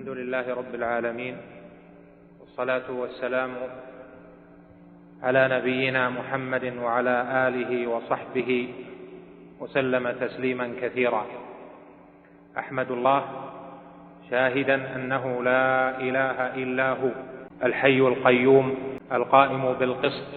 الحمد لله رب العالمين، والصلاة والسلام على نبينا محمد وعلى آله وصحبه وسلم تسليما كثيرا. أحمد الله شاهدا أنه لا إله إلا هو الحي القيوم القائم بالقسط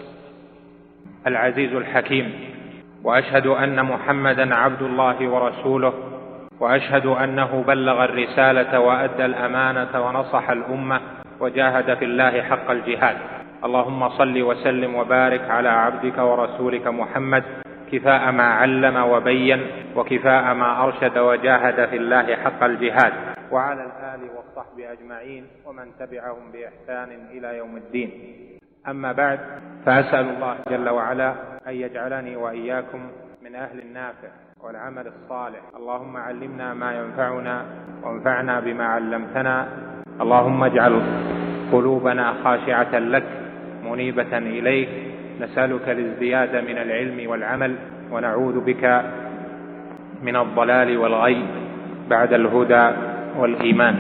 العزيز الحكيم، وأشهد أن محمدا عبد الله ورسوله، وأشهد أنه بلغ الرسالة وأدى الأمانة ونصح الأمة وجاهد في الله حق الجهاد. اللهم صل وسلم وبارك على عبدك ورسولك محمد كفاء ما علم وبين وكفاء ما أرشد وجاهد في الله حق الجهاد، وعلى الآل والصحب أجمعين ومن تبعهم بإحسان إلى يوم الدين. أما بعد، فأسأل الله جل وعلا أن يجعلني وإياكم من أهل النافع والعمل الصالح. اللهم علمنا ما ينفعنا وانفعنا بما علمتنا. اللهم اجعل قلوبنا خاشعة لك منيبة إليك. نسألك الازدياد من العلم والعمل، ونعوذ بك من الضلال والغي بعد الهدى والإيمان.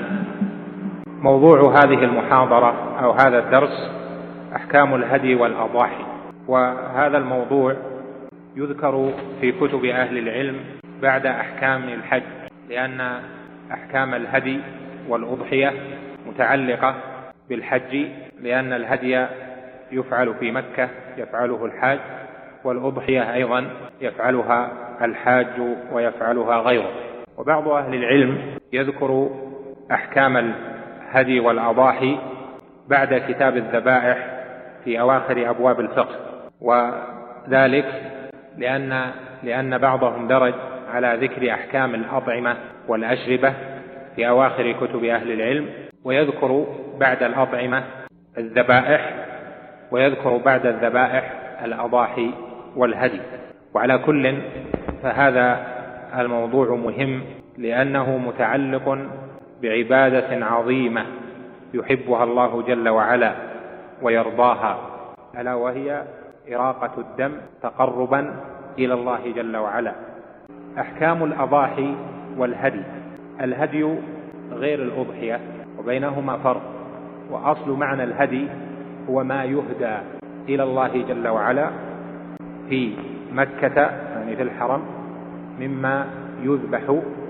موضوع هذه المحاضرة أو هذا الدرس أحكام الهدي والأضاحي، وهذا الموضوع يذكر في كتب أهل العلم بعد أحكام الحج، لأن أحكام الهدي والأضحية متعلقة بالحج، لأن الهدي يفعل في مكة يفعله الحاج، والأضحية أيضا يفعلها الحاج ويفعلها غيره. وبعض أهل العلم يذكر أحكام الهدي والأضاحي بعد كتاب الذبائح في أواخر أبواب الفقه، وذلك لأن بعضهم درج على ذكر أحكام الأطعمة والأشربة في أواخر كتب أهل العلم، ويذكر بعد الأطعمة الذبائح، ويذكر بعد الذبائح الأضاحي والهدي. وعلى كل فهذا الموضوع مهم، لأنه متعلق بعبادة عظيمة يحبها الله جل وعلا ويرضاها، ألا وهي إراقة الدم تقربا إلى الله جل وعلا. أحكام الأضاحي والهدي: الهدي غير الأضحية، وبينهما فرق. وأصل معنى الهدي هو ما يهدى إلى الله جل وعلا في مكة، يعني في الحرم، مما يذبح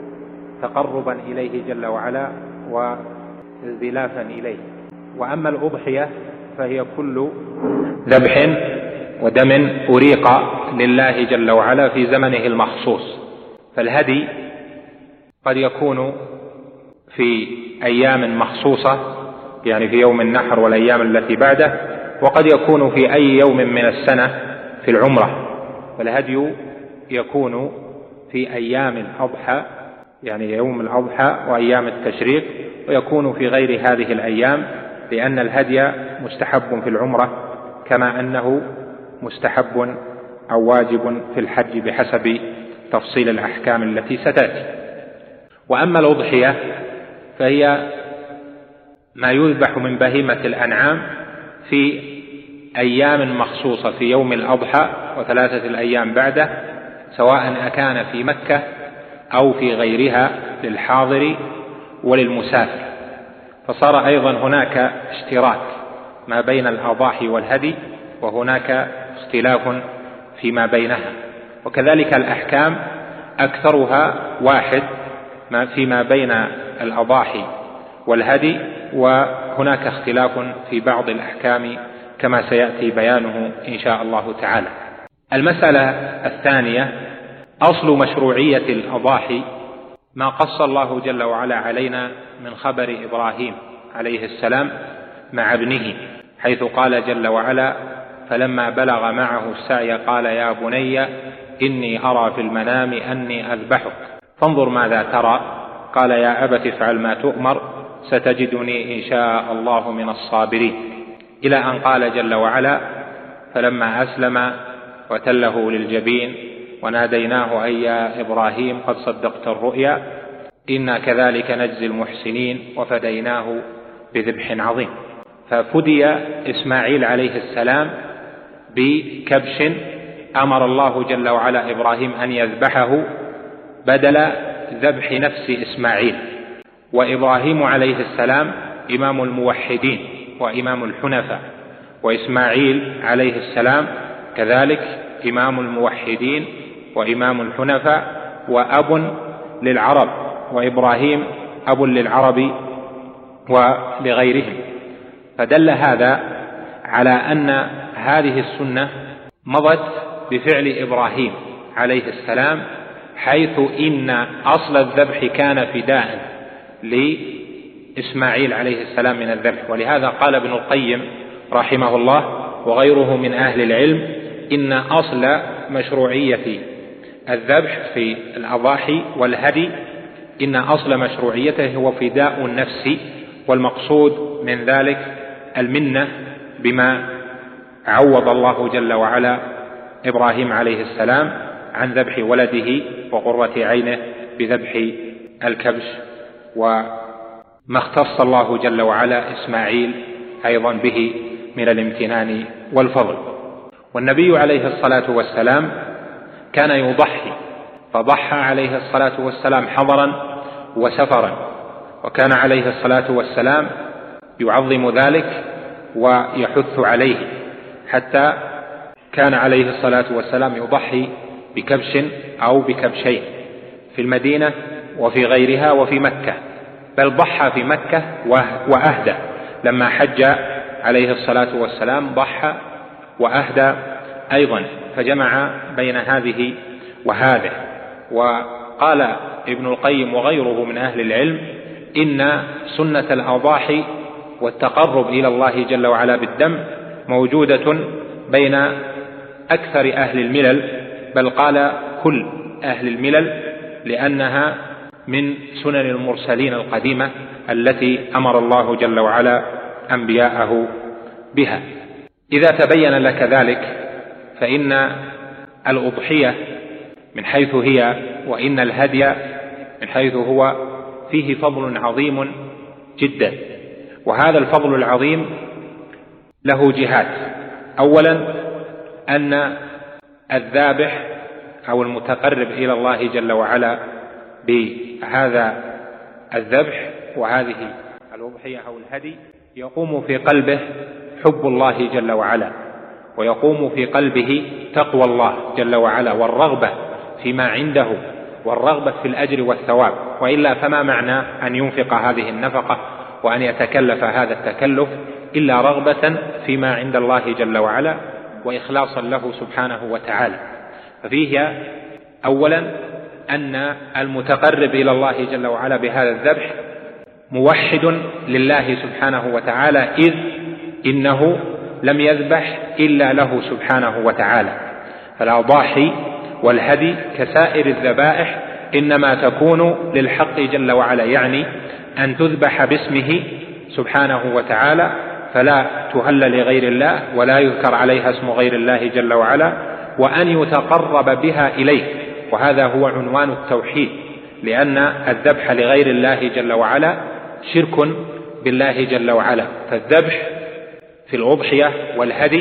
تقربا إليه جل وعلا وازدلافا إليه. وأما الأضحية فهي كل ذبح ودم أريق لله جل وعلا في زمنه المخصوص. فالهدي قد يكون في أيام مخصوصة، يعني في يوم النحر والأيام التي بعده، وقد يكون في أي يوم من السنة في العمرة. فالهدي يكون في أيام الأضحى، يعني يوم الأضحى وأيام التشريق، ويكون في غير هذه الأيام، لأن الهدي مستحب في العمرة كما أنه مستحب أو واجب في الحج بحسب تفصيل الأحكام التي ستأتي. وأما الأضحية فهي ما يذبح من بهيمة الأنعام في أيام مخصوصة، في يوم الأضحى وثلاثة الأيام بعده، سواء أكان في مكة أو في غيرها للحاضر وللمسافر. فصار أيضا هناك اشتراك ما بين الأضاحي والهدي، وهناك اختلاف فيما بينها. وكذلك الأحكام أكثرها واحد فيما بين الأضاحي والهدي، وهناك اختلاف في بعض الأحكام كما سيأتي بيانه إن شاء الله تعالى. المسألة الثانية: أصل مشروعية الأضاحي ما قص الله جل وعلا علينا من خبر إبراهيم عليه السلام مع ابنه، حيث قال جل وعلا: فلما بلغ معه السعي قال يا بني إني أرى في المنام أني أذبحك فانظر ماذا ترى، قال يا أبت افعل ما تؤمر ستجدني إن شاء الله من الصابرين، إلى أن قال جل وعلا: فلما أسلم وتله للجبين وناديناه أي يا إبراهيم قد صدقت الرؤيا إنا كذلك نجزي المحسنين وفديناه بذبح عظيم. ففدي إسماعيل عليه السلام بكبش أمر الله جل وعلا إبراهيم أن يذبحه بدل ذبح نفس إسماعيل، وإبراهيم عليه السلام إمام الموحدين وإمام الحنفاء، وإسماعيل عليه السلام كذلك إمام الموحدين وإمام الحنفاء وأب للعرب، وإبراهيم أب للعرب ولغيرهم. فدل هذا على أن هذه السنة مضت بفعل إبراهيم عليه السلام، حيث إن أصل الذبح كان فداء لإسماعيل عليه السلام من الذبح. ولهذا قال ابن القيم رحمه الله وغيره من أهل العلم إن أصل مشروعية الذبح في الأضاحي والهدي إن أصل مشروعيته هو فداء النفس، والمقصود من ذلك المنة بما عوض الله جل وعلا إبراهيم عليه السلام عن ذبح ولده وقرة عينه بذبح الكبش، وما اختص الله جل وعلا إسماعيل أيضا به من الامتنان والفضل. والنبي عليه الصلاة والسلام كان يضحي، فضحى عليه الصلاة والسلام حضرا وسفرا، وكان عليه الصلاة والسلام يعظم ذلك ويحث عليه، حتى كان عليه الصلاة والسلام يضحي بكبش أو بكبشين في المدينة وفي غيرها وفي مكة، بل ضحى في مكة وأهدى لما حج عليه الصلاة والسلام، ضحى وأهدى أيضا، فجمع بين هذه وهذه. وقال ابن القيم وغيره من أهل العلم إن سنة الأضاحي والتقرب إلى الله جل وعلا بالدم موجودة بين أكثر أهل الملل، بل قال كل أهل الملل، لأنها من سنن المرسلين القديمة التي أمر الله جل وعلا أنبياءه بها. إذا تبين لك ذلك فإن الأضحية من حيث هي وإن الهدي من حيث هو فيه فضل عظيم جدا، وهذا الفضل العظيم له جهات. أولا أن الذابح أو المتقرب إلى الله جل وعلا بهذا الذبح وهذه الأضحية أو الهدي يقوم في قلبه حب الله جل وعلا، ويقوم في قلبه تقوى الله جل وعلا والرغبة فيما عنده والرغبة في الأجر والثواب، وإلا فما معنى أن ينفق هذه النفقة وأن يتكلف هذا التكلف إلا رغبة فيما عند الله جل وعلا وإخلاصا له سبحانه وتعالى. ففيه أولا أن المتقرب إلى الله جل وعلا بهذا الذبح موحد لله سبحانه وتعالى، إذ إنه لم يذبح إلا له سبحانه وتعالى. فالأضاحي والهدي كسائر الذبائح إنما تكون للحق جل وعلا، يعني أن تذبح باسمه سبحانه وتعالى، فلا تهل لغير الله ولا يذكر عليها اسم غير الله جل وعلا، وأن يتقرب بها إليه، وهذا هو عنوان التوحيد، لأن الذبح لغير الله جل وعلا شرك بالله جل وعلا. فالذبح في الأضحية والهدي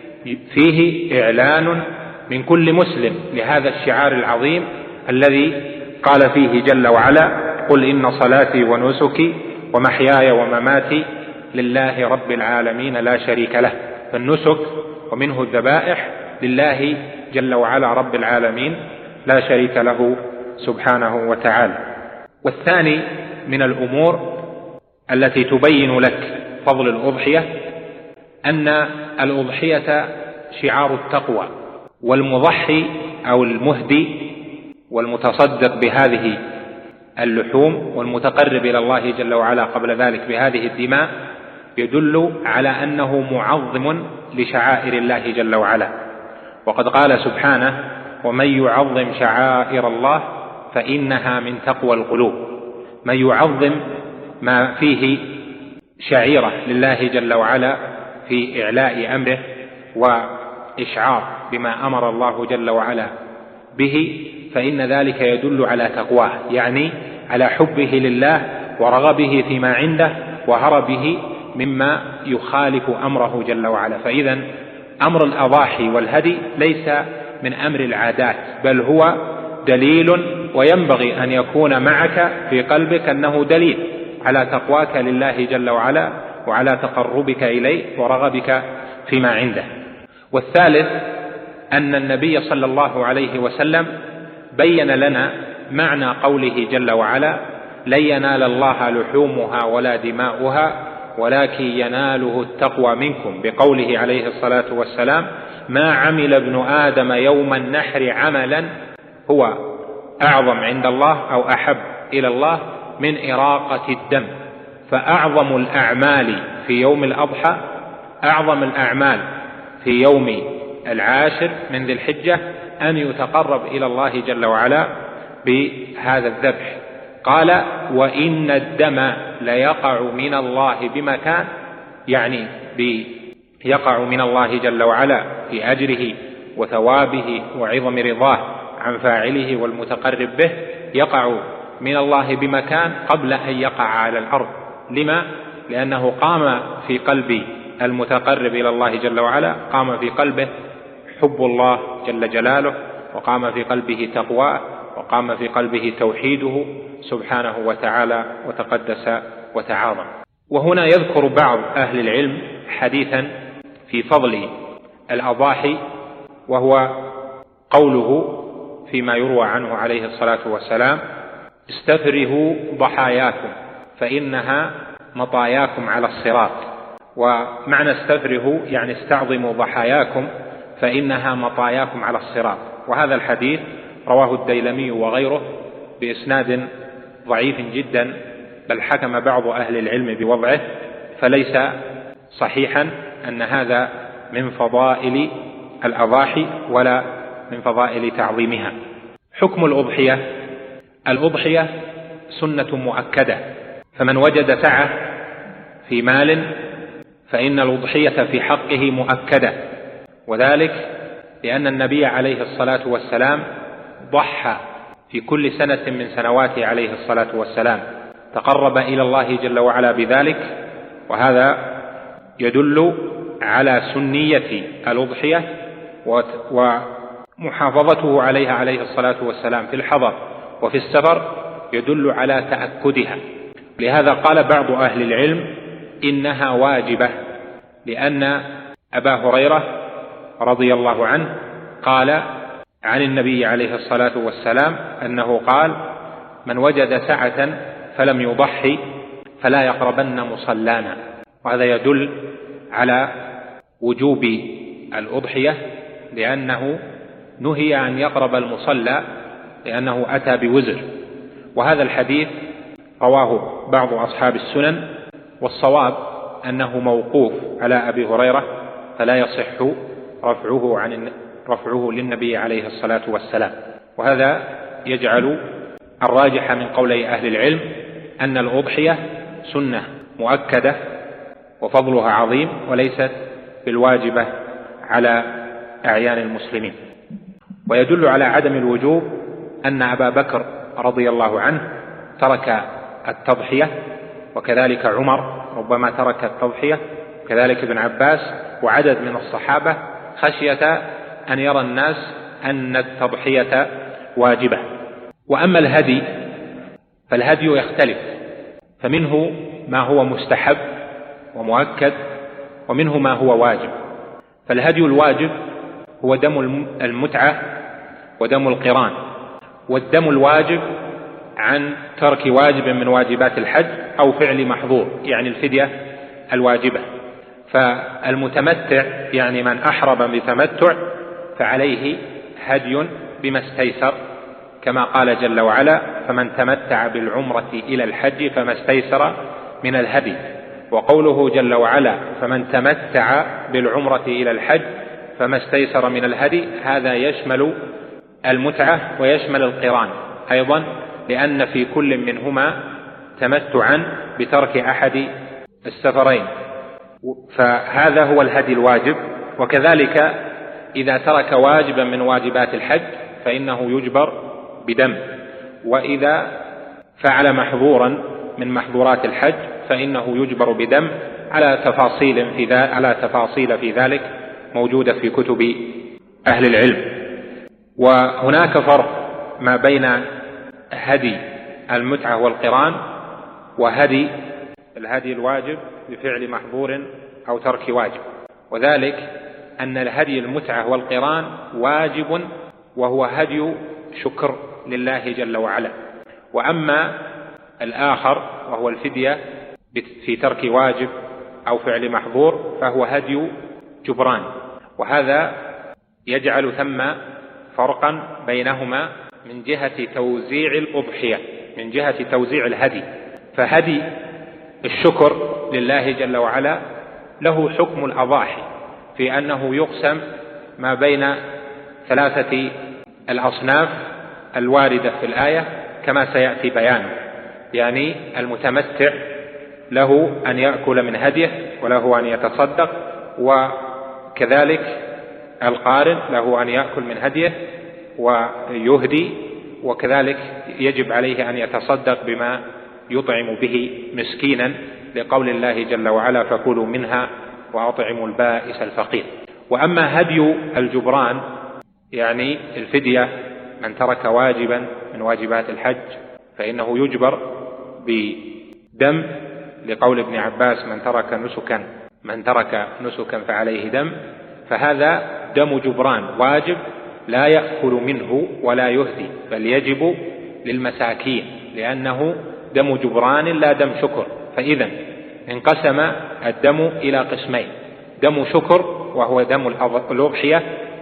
فيه إعلان من كل مسلم لهذا الشعار العظيم الذي قال فيه جل وعلا: قل إن صلاتي ونسكي ومحياي ومماتي لله رب العالمين لا شريك له. فالنسك ومنه الذبائح لله جل وعلا رب العالمين لا شريك له سبحانه وتعالى. والثاني من الأمور التي تبين لك فضل الأضحية أن الأضحية شعار التقوى، والمضحي أو المهدي والمتصدق بهذه اللحوم والمتقرب إلى الله جل وعلا قبل ذلك بهذه الدماء يدل على أنه معظم لشعائر الله جل وعلا. وقد قال سبحانه: ومن يعظم شعائر الله فإنها من تقوى القلوب. من يعظم ما فيه شعيرة لله جل وعلا في إعلاء أمره وإشعار بما أمر الله جل وعلا به، فإن ذلك يدل على تقواه، يعني على حبه لله ورغبه فيما عنده وهربه مما يخالف أمره جل وعلا. فإذا أمر الأضاحي والهدي ليس من أمر العادات، بل هو دليل وينبغي أن يكون معك في قلبك أنه دليل على تقواك لله جل وعلا وعلى تقربك إليه ورغبك فيما عنده. والثالث أن النبي صلى الله عليه وسلم بين لنا معنى قوله جل وعلا: لن ينال الله لحومها ولا دماؤها ولكن يناله التقوى منكم، بقوله عليه الصلاة والسلام: ما عمل ابن آدم يوم النحر عملا هو أعظم عند الله أو أحب إلى الله من إراقة الدم. فأعظم الأعمال في يوم الأضحى، أعظم الأعمال في يوم العاشر من ذي الحجة أن يتقرب إلى الله جل وعلا بهذا الذبح. قال: وإن الدم ليقع من الله بمكان، يعني يقع من الله جل وعلا في أجره وثوابه وعظم رضاه عن فاعله والمتقرب به، يقع من الله بمكان قبل أن يقع على الأرض. لما؟ لأنه قام في قلب المتقرب إلى الله جل وعلا، قام في قلبه حب الله جل جلاله، وقام في قلبه تقواه، وقام في قلبه توحيده سبحانه وتعالى وتقدس وتعاظم. وهنا يذكر بعض أهل العلم حديثا في فضل الأضاحي، وهو قوله فيما يروى عنه عليه الصلاة والسلام: استفرهوا ضحاياكم فإنها مطاياكم على الصراط. ومعنى استفرهوا يعني استعظموا ضحاياكم فإنها مطاياكم على الصراط. وهذا الحديث رواه الديلمي وغيره بإسناد ضعيف جدا، بل حكم بعض أهل العلم بوضعه، فليس صحيحا أن هذا من فضائل الأضاحي ولا من فضائل تعظيمها. حكم الأضحية: الأضحية سنة مؤكدة، فمن وجد سعة في مال فإن الأضحية في حقه مؤكدة، وذلك لأن النبي عليه الصلاة والسلام ضحى في كل سنة من سنواته عليه الصلاة والسلام، تقرب إلى الله جل وعلا بذلك، وهذا يدل على سنية الأضحية ومحافظته عليها عليه الصلاة والسلام في الحضر وفي السفر يدل على تأكدها. لهذا قال بعض أهل العلم إنها واجبة، لأن أبا هريرة رضي الله عنه قال عن النبي عليه الصلاة والسلام أنه قال: من وجد سعة فلم يضحي فلا يقربن مصلانا. وهذا يدل على وجوب الأضحية، لأنه نهي أن يقرب المصلى لأنه أتى بوزر. وهذا الحديث رواه بعض أصحاب السنن، والصواب أنه موقوف على أبي هريرة، فلا يصح رفعه للنبي عليه الصلاة والسلام. وهذا يجعل الراجح من قولي أهل العلم أن الأضحية سنة مؤكدة وفضلها عظيم، وليست بالواجبة على أعيان المسلمين. ويدل على عدم الوجوب أن أبا بكر رضي الله عنه ترك التضحية، وكذلك عمر ربما ترك التضحية، وكذلك ابن عباس وعدد من الصحابة، خشية أن يرى الناس أن التضحية واجبة. وأما الهدي فالهدي يختلف، فمنه ما هو مستحب ومؤكد، ومنه ما هو واجب. فالهدي الواجب هو دم المتعة ودم القران، والدم الواجب عن ترك واجب من واجبات الحج أو فعل محظور، يعني الفدية الواجبة. فالمتمتع يعني من أحرم بتمتع فعليه هدي بما استيسر، كما قال جل وعلا: فمن تمتع بالعمرة إلى الحج فما استيسر من الهدي. وقوله جل وعلا: فمن تمتع بالعمرة إلى الحج فما استيسر من الهدي، هذا يشمل المتعة ويشمل القران أيضا، لأن في كل منهما تمتعا بترك أحد السفرين. فهذا هو الهدي الواجب. وكذلك إذا ترك واجبا من واجبات الحج فإنه يجبر بدم، وإذا فعل محظورا من محظورات الحج فإنه يجبر بدم، على تفاصيل في ذلك موجودة في كتب أهل العلم. وهناك فرق ما بين هدي المتعة والقران وهدي الهدي الواجب بفعل محظور أو ترك واجب، وذلك أن الهدي المتعة والقران واجب وهو هدي شكر لله جل وعلا، وأما الآخر وهو الفدية في ترك واجب أو فعل محظور فهو هدي جبران، وهذا يجعل ثم فرقا بينهما من جهة توزيع الأضحية، من جهة توزيع الهدي. فهدي الشكر لله جل وعلا له حكم الأضاحي في أنه يقسم ما بين ثلاثة الأصناف الواردة في الآية كما سيأتي بيانه، يعني المتمتع له أن يأكل من هديه وله أن يتصدق، وكذلك القارن له أن يأكل من هديه ويهدي، وكذلك يجب عليه أن يتصدق بما يطعم به مسكينا لقول الله جل وعلا فكلوا منها وأطعموا البائس الفقير. وأما هدي الجبران يعني الفدية، من ترك واجبا من واجبات الحج فإنه يجبر بدم لقول ابن عباس من ترك نسكا فعليه دم، فهذا دم جبران واجب لا يأكل منه ولا يهدي، بل يجب للمساكين لأنه دم جبران لا دم شكر. فإذا انقسم الدم إلى قسمين: دم شكر وهو دم الأضحية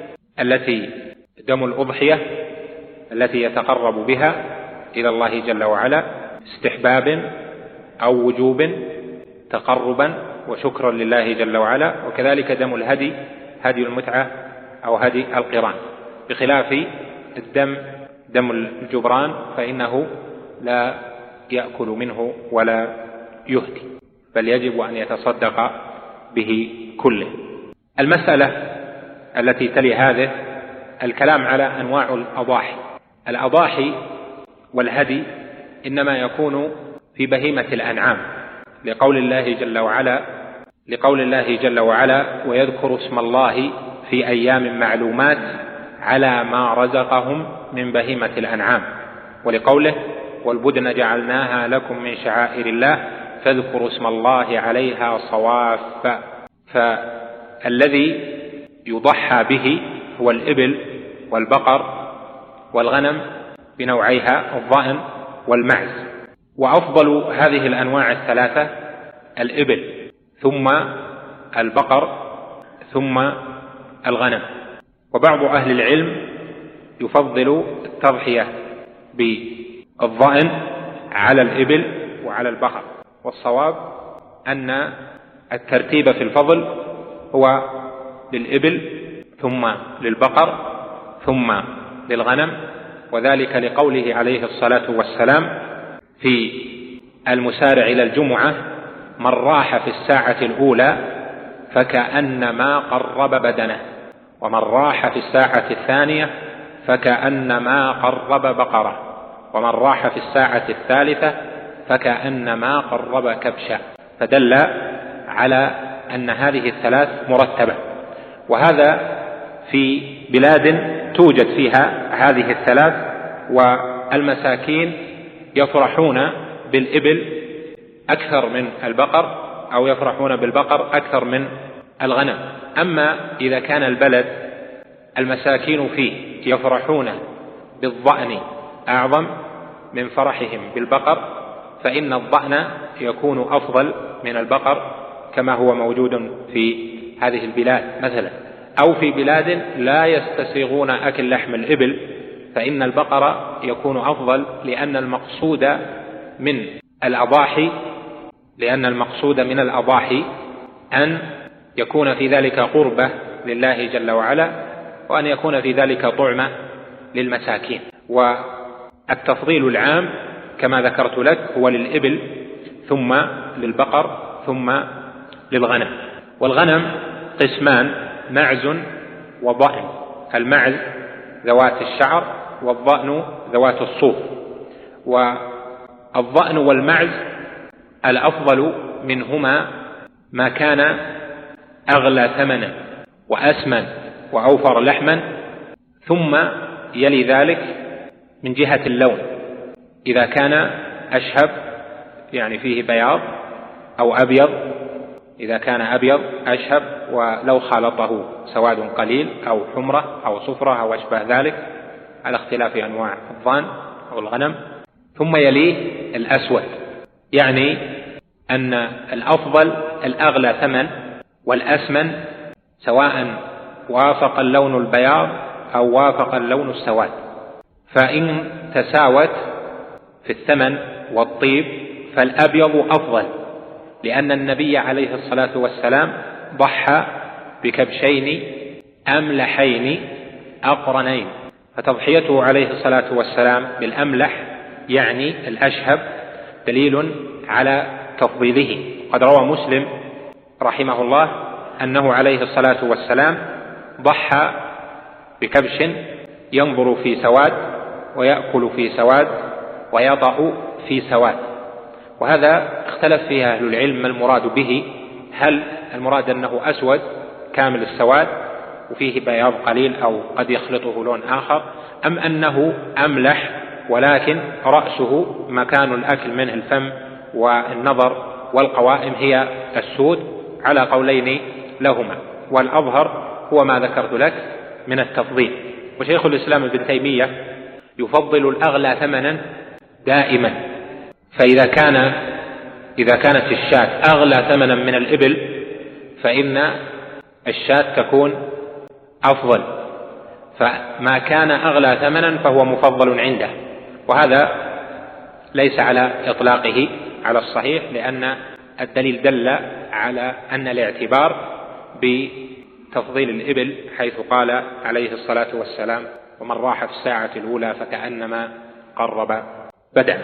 التي يتقرب بها إلى الله جل وعلا استحبابا أو وجوب تقربا وشكرا لله جل وعلا، وكذلك دم الهدي هدي المتعة أو هدي القران، بخلاف دم الجبران فإنه لا يأكل منه ولا يهدي، بل يجب أن يتصدق به كله. المسألة التي تلي هذه الكلام على أنواع الأضاحي. الأضاحي والهدي إنما يكون في بهيمة الأنعام لقول الله جل وعلا ويذكر اسم الله في أيام معلومات على ما رزقهم من بهيمة الأنعام، ولقوله والبدن جعلناها لكم من شعائر الله فاذكروا اسم الله عليها صواف. فالذي يضحى به هو الإبل والبقر والغنم بنوعيها الضأن والمعز، وأفضل هذه الأنواع الثلاثة الإبل ثم البقر ثم الغنم. وبعض أهل العلم يفضل التضحية بالضأن على الإبل وعلى البقر، والصواب أن الترتيب في الفضل هو للإبل ثم للبقر ثم للغنم، وذلك لقوله عليه الصلاة والسلام في المسارع إلى الجمعة من راح في الساعة الأولى فكأنما قرب بدنه، ومن راح في الساعة الثانية فكأنما قرب بقرة، ومن راح في الساعة الثالثة فكأنما قرب كبشا، فدل على أن هذه الثلاث مرتبة. وهذا في بلاد توجد فيها هذه الثلاث، والمساكين يفرحون بالإبل أكثر من البقر أو يفرحون بالبقر أكثر من الغنم. أما إذا كان البلد المساكين فيه يفرحون بالضأن أعظم من فرحهم بالبقر، فإن الضأن يكون أفضل من البقر كما هو موجود في هذه البلاد مثلا، أو في بلاد لا يستسيغون أكل لحم الإبل فإن البقر يكون أفضل، لأن المقصود من الأضاحي أن يكون في ذلك قربة لله جل وعلا، وأن يكون في ذلك طعمة للمساكين. والتفضيل العام كما ذكرت لك هو للإبل ثم للبقر ثم للغنم. والغنم قسمان: معز وضأن. المعز ذوات الشعر والضأن ذوات الصوف. والضأن والمعز الأفضل منهما ما كان أغلى ثمنا وأسمن وأوفر لحما، ثم يلي ذلك من جهة اللون إذا كان أشهب يعني فيه بياض أو أبيض، إذا كان أبيض أشهب ولو خالطه سواد قليل أو حمرة أو صفرة أو أشبه ذلك على اختلاف أنواع الضأن أو الغنم. ثم يليه الأسود، يعني أن الأفضل الأغلى ثمن والأسمن، سواء وافق اللون البياض أو وافق اللون السواد. فإن تساوت في الثمن والطيب فالأبيض أفضل، لأن النبي عليه الصلاة والسلام ضحى بكبشين أملحين أقرنين، فتضحيته عليه الصلاة والسلام بالأملح يعني الأشهب دليل على تفضيله. قد روى مسلم رحمه الله أنه عليه الصلاة والسلام ضحى بكبش ينظر في سواد ويأكل في سواد ويطأ في سواد. وهذا اختلف فيه أهل العلم ما المراد به، هل المراد أنه أسود كامل السواد وفيه بياض قليل أو قد يخلطه لون آخر، أم أنه أملح ولكن رأسه مكان الأكل منه الفم والنظر والقوائم هي السود، على قولين لهما، والأظهر هو ما ذكرت لك من التفضيل. وشيخ الإسلام ابن تيمية يفضل الأغلى ثمنا دائما، فإذا كانت الشاة أغلى ثمنا من الإبل فإن الشاة تكون أفضل، فما كان أغلى ثمنا فهو مفضل عنده. وهذا ليس على إطلاقه على الصحيح، لأن الدليل دل على أن الاعتبار بتفضيل الإبل، حيث قال عليه الصلاة والسلام: ومن راح في الساعة الأولى فكأنما قرب بدنه.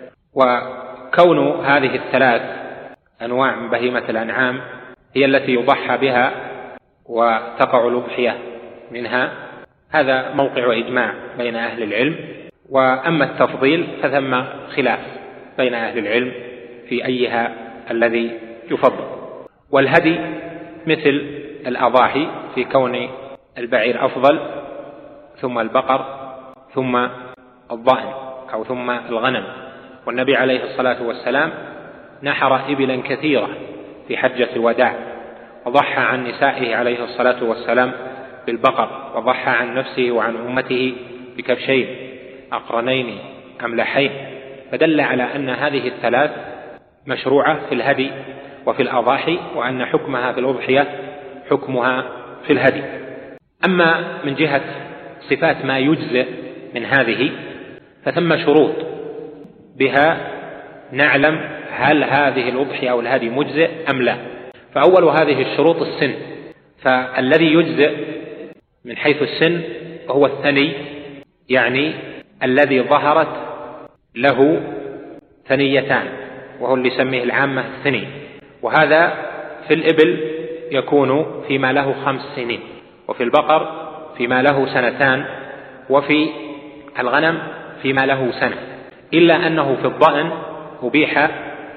وكون هذه الثلاث أنواع من بهيمة الأنعام هي التي يضحى بها وتقع الأضحية منها، هذا موقع إجماع بين أهل العلم. وأما التفضيل فثم خلاف بين أهل العلم في أيها الذي يفضل. والهدي مثل الأضاحي في كون البعير أفضل، ثم البقر، ثم الضأن أو ثم الغنم. والنبي عليه الصلاة والسلام نحر إبلا كثيرة في حجة الوداع، وضحى عن نسائه عليه الصلاة والسلام بالبقر، وضحى عن نفسه وعن أمته بكبشين أقرنين أملحين، فدل على أن هذه الثلاث مشروعة في الهدي وفي الأضاحي، وأن حكمها في الأضحية حكمها في الهدي. أما من جهة صفات ما يجزئ من هذه فثم شروط بها نعلم هل هذه الأضحية أو الهدي مجزئ أم لا. فأول هذه الشروط السن، فالذي يجزئ من حيث السن هو الثني، يعني الذي ظهرت له ثنيتان، وهو اللي يسميه العامة الثني. وهذا في الإبل يكون فيما له 5 سنين، وفي البقر فيما له 2 سنين، وفي الغنم فيما له 1 سنة، إلا أنه في الضأن أبيح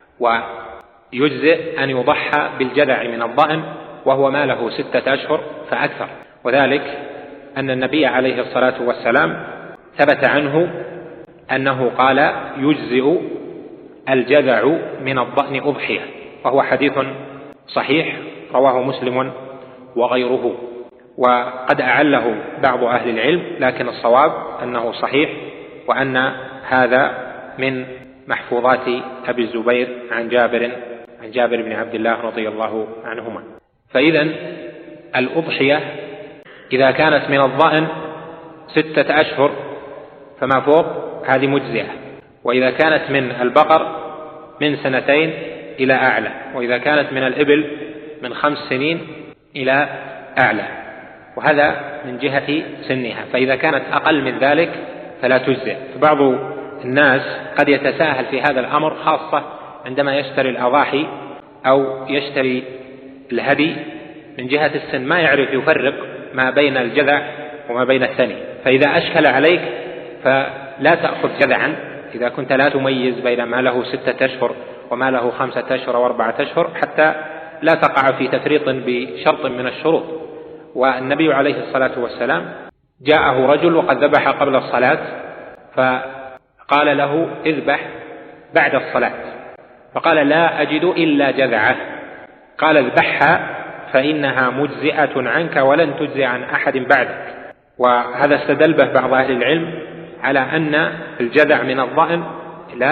ويجزئ أن يضحى بالجذع من الضأن، وهو ما له 6 أشهر فأكثر. وذلك أن النبي عليه الصلاة والسلام ثبت عنه أنه قال: يجزئ الجذع من الضأن أضحية، وهو حديث صحيح رواه مسلم وغيره. وقد أعله بعض أهل العلم، لكن الصواب أنه صحيح، وأن هذا من محفوظات أبي الزبير عن جابر بن عبد الله رضي الله عنهما. فإذن الأضحية إذا كانت من الضأن 6 أشهر فما فوق هذه مجزئة، وإذا كانت من البقر من 2 إلى أعلى، وإذا كانت من الإبل من 5 سنين إلى أعلى، وهذا من جهة سنها. فإذا كانت أقل من ذلك فلا تجزئ. فبعض الناس قد يتساهل في هذا الأمر، خاصة عندما يشتري الأضاحي أو يشتري الهدي من جهة السن، ما يعرف يفرق ما بين الجذع وما بين الثني. فإذا أشكل عليك فلا تأخذ جذعا إذا كنت لا تميز بين ما له 6 أشهر وما له 5 أشهر و4 أشهر، حتى لا تقع في تفريط بشرط من الشروط. والنبي عليه الصلاة والسلام جاءه رجل وقد ذبح قبل الصلاة، قال له اذبح بعد الصلاة، فقال لا أجد إلا جذعه، قال اذبحها فإنها مجزئة عنك ولن تجزئ عن أحد بعدك. وهذا استدل به بعض أهل العلم على أن الجذع من الضأن لا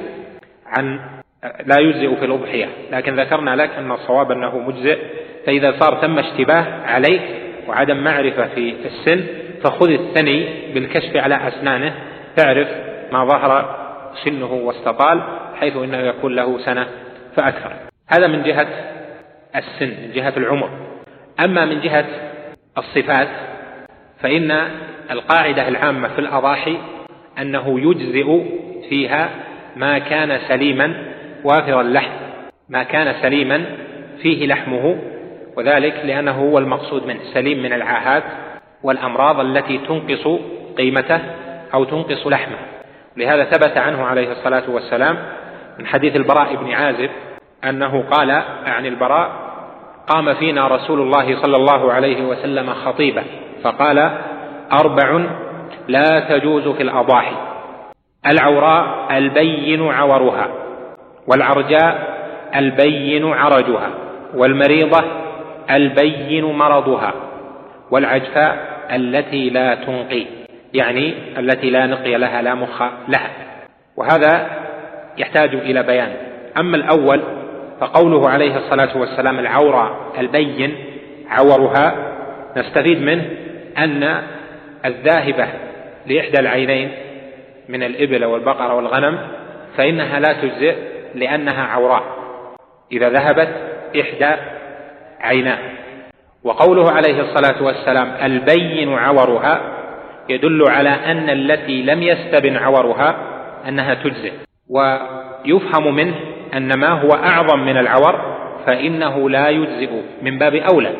يجزئ في الأضحية، لكن ذكرنا لك أن الصواب أنه مجزئ. فإذا صار ثم اشتباه عليك وعدم معرفة في السن فخذ الثني بالكشف على أسنانه تعرف ما ظهر سنه واستطال، حيث إنه يكون له سنة فأكثر. هذا من جهة السن، من جهة العمر. أما من جهة الصفات فإن القاعدة العامة في الأضاحي أنه يجزئ فيها ما كان سليما وافر اللحم، ما كان سليما فيه لحمه، وذلك لأنه هو المقصود منه سليم من العاهات والأمراض التي تنقص قيمته أو تنقص لحمه. لهذا ثبت عنه عليه الصلاة والسلام من حديث البراء بن عازب أنه قال عن البراء: قام فينا رسول الله صلى الله عليه وسلم خطيبا فقال: 4 لا تجوز في الأضاحي: العوراء البين عورها، والعرجاء البين عرجها، والمريضة البين مرضها، والعجفاء التي لا تنقي، يعني التي لا نقي لها لا مخ لها. وهذا يحتاج إلى بيان. أما الأول فقوله عليه الصلاة والسلام العورة البين عورها، نستفيد منه أن الذاهبة لإحدى العينين من الإبل والبقرة والغنم فإنها لا تجزئ لأنها عوراء إذا ذهبت إحدى عيناه. وقوله عليه الصلاة والسلام البين عورها يدل على أن التي لم يستبن عورها أنها تجزئ. ويفهم منه أن ما هو أعظم من العور فإنه لا يجزئ من باب أولى،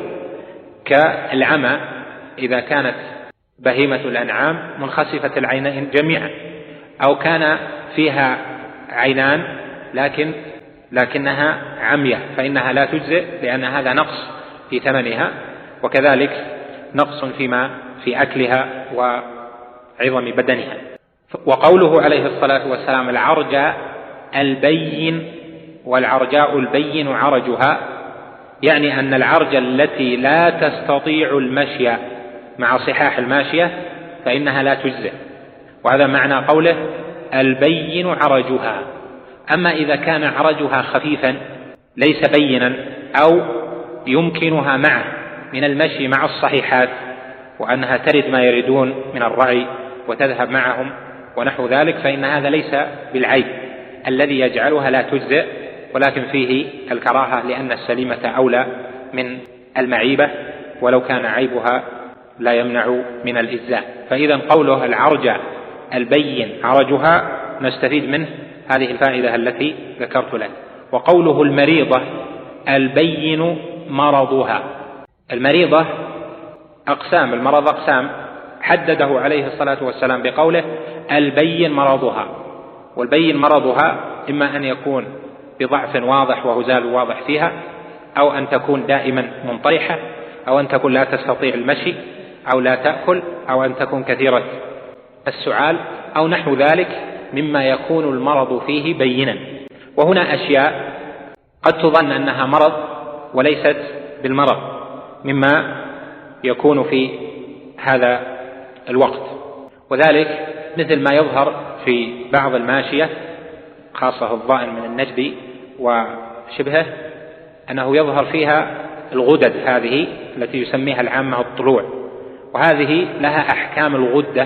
كالعمى إذا كانت بهيمة الأنعام منخسفة العينين جميعا، أو كان فيها عينان لكنها عمية فإنها لا تجزئ لأن هذا نقص في ثمنها، وكذلك نقص في أكلها وعظم بدنها. وقوله عليه الصلاة والسلام العرجاء البين والعرجاء البين عرجها، يعني أن العرج التي لا تستطيع المشي مع صحاح الماشية فإنها لا تجزئ، وهذا معنى قوله البين عرجها. أما إذا كان عرجها خفيفا ليس بينا أو يمكنها معه من المشي مع الصحيحات وأنها ترد ما يردون من الرعي وتذهب معهم ونحو ذلك، فإن هذا ليس بالعيب الذي يجعلها لا تجزئ، ولكن فيه الكراهة لأن السليمة أولى من المعيبة ولو كان عيبها لا يمنع من الإجزاء. فإذا قوله العرج البين عرجها نستفيد منه هذه الفائدة التي ذكرت لك. وقوله المريضة البين مرضها، المريضة أقسام، المرض أقسام حدده عليه الصلاة والسلام بقوله البين مرضها. والبين مرضها إما أن يكون بضعف واضح وهزال واضح فيها، أو أن تكون دائما منطرحة، أو أن تكون لا تستطيع المشي، أو لا تأكل، أو أن تكون كثيرة السعال، أو نحو ذلك مما يكون المرض فيه بينا. وهنا أشياء قد تظن أنها مرض وليست بالمرض مما يكون في هذا الوقت، وذلك مثل ما يظهر في بعض الماشية خاصة الضائن من النجد وشبهه، أنه يظهر فيها الغدد هذه التي يسميها العامة الطلوع، وهذه لها أحكام الغدة،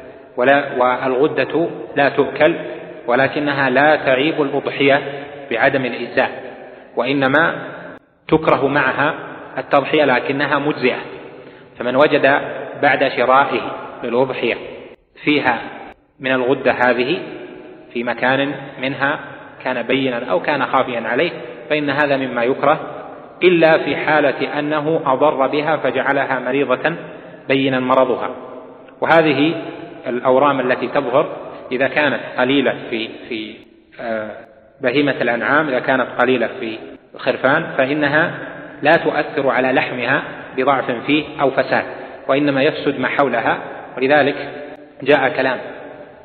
والغدة لا تؤكل، ولكنها لا تعيب الأضحية بعدم الإجزاء، وإنما تكره معها التضحية لكنها مجزئة. فمن وجد بعد شرائه للأضحية فيها من الغدة هذه في مكان منها كان بينا أو كان خافيا عليه فإن هذا مما يكره، إلا في حالة أنه أضر بها فجعلها مريضة بينا مرضها. وهذه الأورام التي تظهر إذا كانت قليلة في بهيمة الأنعام، إذا كانت قليلة في الخرفان فإنها لا تؤثر على لحمها بضعف فيه أو فساد، وإنما يفسد ما حولها. ولذلك جاء كلام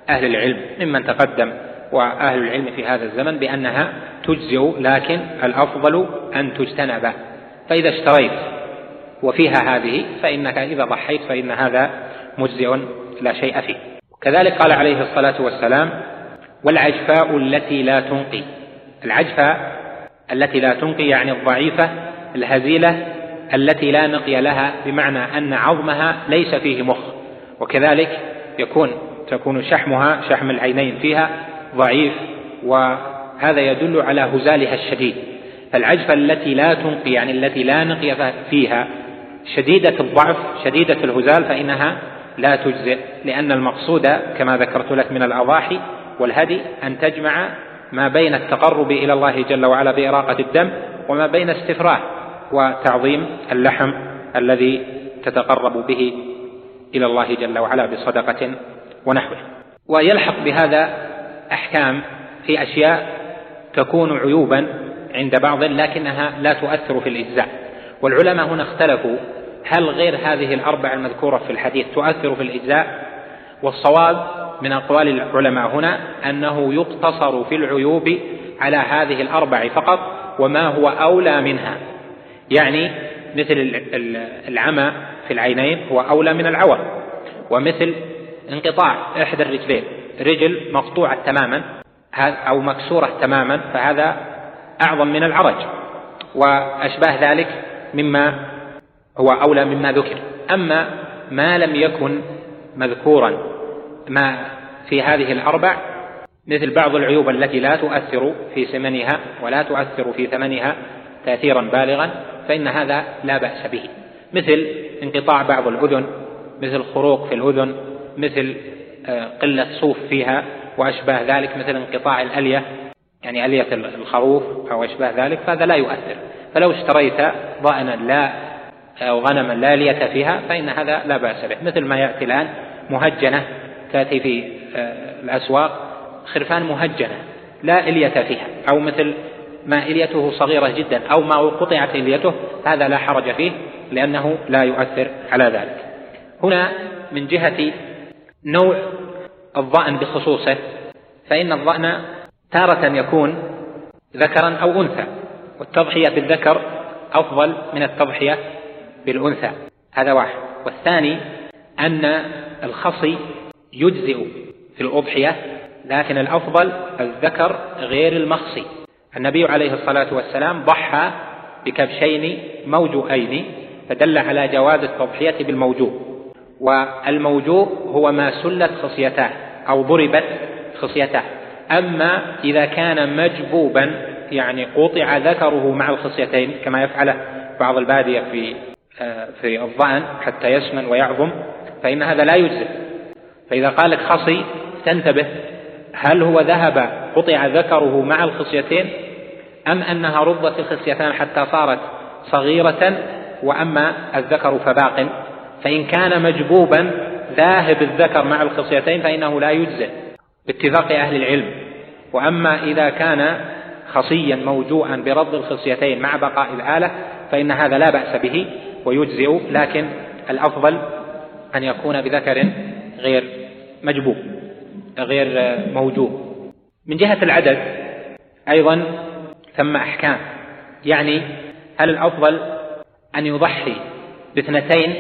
أهل العلم ممن تقدم وأهل العلم في هذا الزمن بأنها تجزئ، لكن الأفضل أن تجتنب. فإذا اشتريت وفيها هذه فإنك إذا ضحيت فإن هذا مجزئ لا شيء فيه. كذلك قال عليه الصلاة والسلام: والعجفاء التي لا تنقي. العجفاء التي لا تنقي يعني الضعيفة الهزيلة التي لا نقي لها، بمعنى أن عظمها ليس فيه مخ، وكذلك تكون شحمها، شحم العينين فيها ضعيف، وهذا يدل على هزالها الشديد. فالعجفة التي لا تنقي يعني التي لا نقي فيها، شديدة الضعف شديدة الهزال، فإنها لا تجزئ، لأن المقصود كما ذكرت لك من الأضاحي والهدي أن تجمع ما بين التقرب إلى الله جل وعلا بإراقة الدم وما بين استفراغ وتعظيم اللحم الذي تتقرب به إلى الله جل وعلا بصدقة ونحوه. ويلحق بهذا أحكام في أشياء تكون عيوبا عند بعض لكنها لا تؤثر في الإجزاء. والعلماء هنا اختلفوا هل غير هذه الأربع المذكورة في الحديث تؤثر في الإجزاء؟ والصواب من أقوال العلماء هنا أنه يقتصر في العيوب على هذه الأربع فقط، وما هو أولى منها، يعني مثل العمى في العينين هو أولى من العور، ومثل انقطاع إحدى الرجلين، رجل مقطوعة تماما أو مكسورة تماما، فهذا أعظم من العرج، وأشباه ذلك مما هو أولى مما ذكر. أما ما لم يكن مذكورا ما في هذه الأربع، مثل بعض العيوب التي لا تؤثر في ثمنها ولا تؤثر في ثمنها تأثيرا بالغا، فإن هذا لا بأس به، مثل انقطاع بعض الأذن، مثل خروق في الأذن، مثل قلة صوف فيها وأشباه ذلك، مثل انقطاع الألية يعني ألية الخروف أو أشباه ذلك، فهذا لا يؤثر. فلو اشتريت ضأنا لا أو غنما لا ألية فيها فإن هذا لا بأس به، مثل ما يأتي الآن مهجنة، تأتي في الأسواق خرفان مهجنة لا ألية فيها، أو مثل ما إليته صغيرة جدا أو ما قطعت إليته، هذا لا حرج فيه لأنه لا يؤثر على ذلك. هنا من جهة نوع الضأن بخصوصه، فإن الضأن تارة يكون ذكرا أو أنثى، والتضحية بالذكر أفضل من التضحية بالأنثى، هذا واحد. والثاني أن الخصي يجزئ في الأضحية، لكن الأفضل الذكر غير المخصي. النبي عليه الصلاة والسلام ضحى بكبشين موجوئين، فدل على جواز التضحية بالموجوء، والموجوء هو ما سلت خصيتاه أو ضربت خصيتاه. أما إذا كان مجبوبا يعني قطع ذكره مع الخصيتين كما يفعله بعض البادية في الضأن حتى يسمن ويعظم، فإن هذا لا يجزئ. فإذا قال لك خصي تنتبه، هل هو ذهب قطع ذكره مع الخصيتين أم أنها رضت الخصيتان حتى صارت صغيرة وأما الذكر فباق؟ فإن كان مجبوبا ذاهب الذكر مع الخصيتين فإنه لا يجزئ باتفاق أهل العلم. وأما إذا كان خصيا موجوعا برض الخصيتين مع بقاء الآلة فإن هذا لا بأس به ويجزئ، لكن الأفضل أن يكون بذكر غير مجبوب غير موجوب. من جهة العدد أيضا ثم أحكام، يعني هل الأفضل أن يضحي باثنتين،